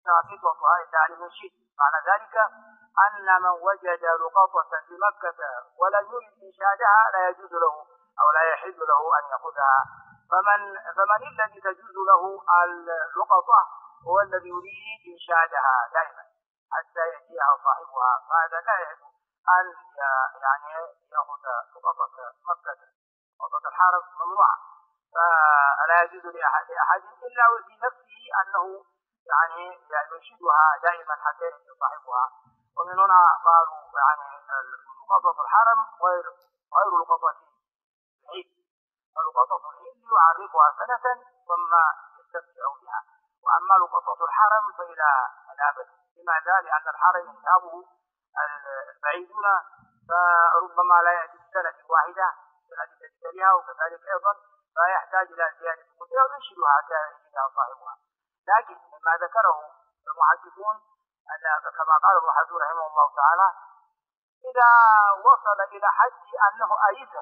ساقطتها إلا لمنشد. معنى ذلك أن من وجد لقطة بمكة ولم يرد إنشادها لا يجوز له أو لا يحل له أن يأخذها. فمن الذي تجوز له اللقطة هو الذي يريد إنشادها دائما حتى يأتيها صاحبها، فهذا لا يجوز أن يعني يأخذ لقطة مكة. لقطة الحرم ممنوعة، فلا يجوز لأحد إلا في نفسه أنه يعني ينشدها دائما حتى يأتي صاحبها. ومن هنا قالوا يعني لقطة الحرم غير لقطة العيد. فلقطة العيد يعرفها سنة ثم يستمتع بها، وأما لقطة الحرم فإلى الأبد. لماذا؟ لأن الحرم ينتابه البعيدون، فربما لا يأتي السنة واحدة التي تليها، وكذلك أيضا فيحتاج إلى زيادة المدة وينشدها حتى يجدها صاحبها. لكن مما ذكره المحدثون أن كما قال ابن حزم رحمه الله تعالى إذا وصل إلى حد أنه أيس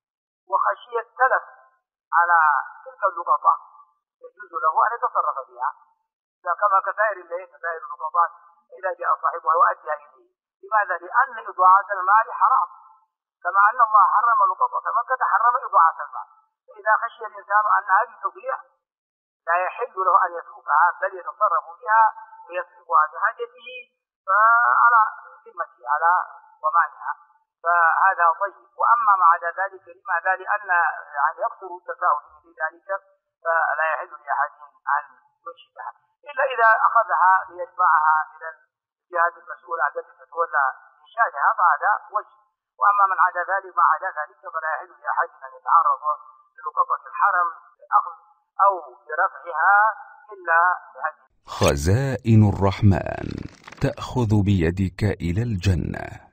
وخشي التلف على تلك اللقطة يجوز له أن يتصرف بها، كما كسائر اللقطات إذا جاء صاحبها يؤديها إليه. لماذا؟ لأن إضاعة المال حرام، كما أن الله حرم لقطة مكة حرم إضاعة المال. فإذا خشي الإنسان أن هذه تضيع لا يحل له أن يتركها بل يتصرف بها ويصرفها بحاجته فعلى ذمته على ضمانها، فهذا طيب. وأما مع ذلك لماذا؟ لأن يعني يكثر التساؤل في ذلك، فلا يحل لأحد أن ينشدها إلا إذا أخذها ليدفعها إلى الجهات المسؤولة التي تتولى إنشادها، فهذا وجه. وأما من عدا ذلك فلا يحل لأحد أن يتعرض للقطة الحرم لأخذ أو لرفعها إلا بهدي. خزائن الرحمن تأخذ بيدك إلى الجنة.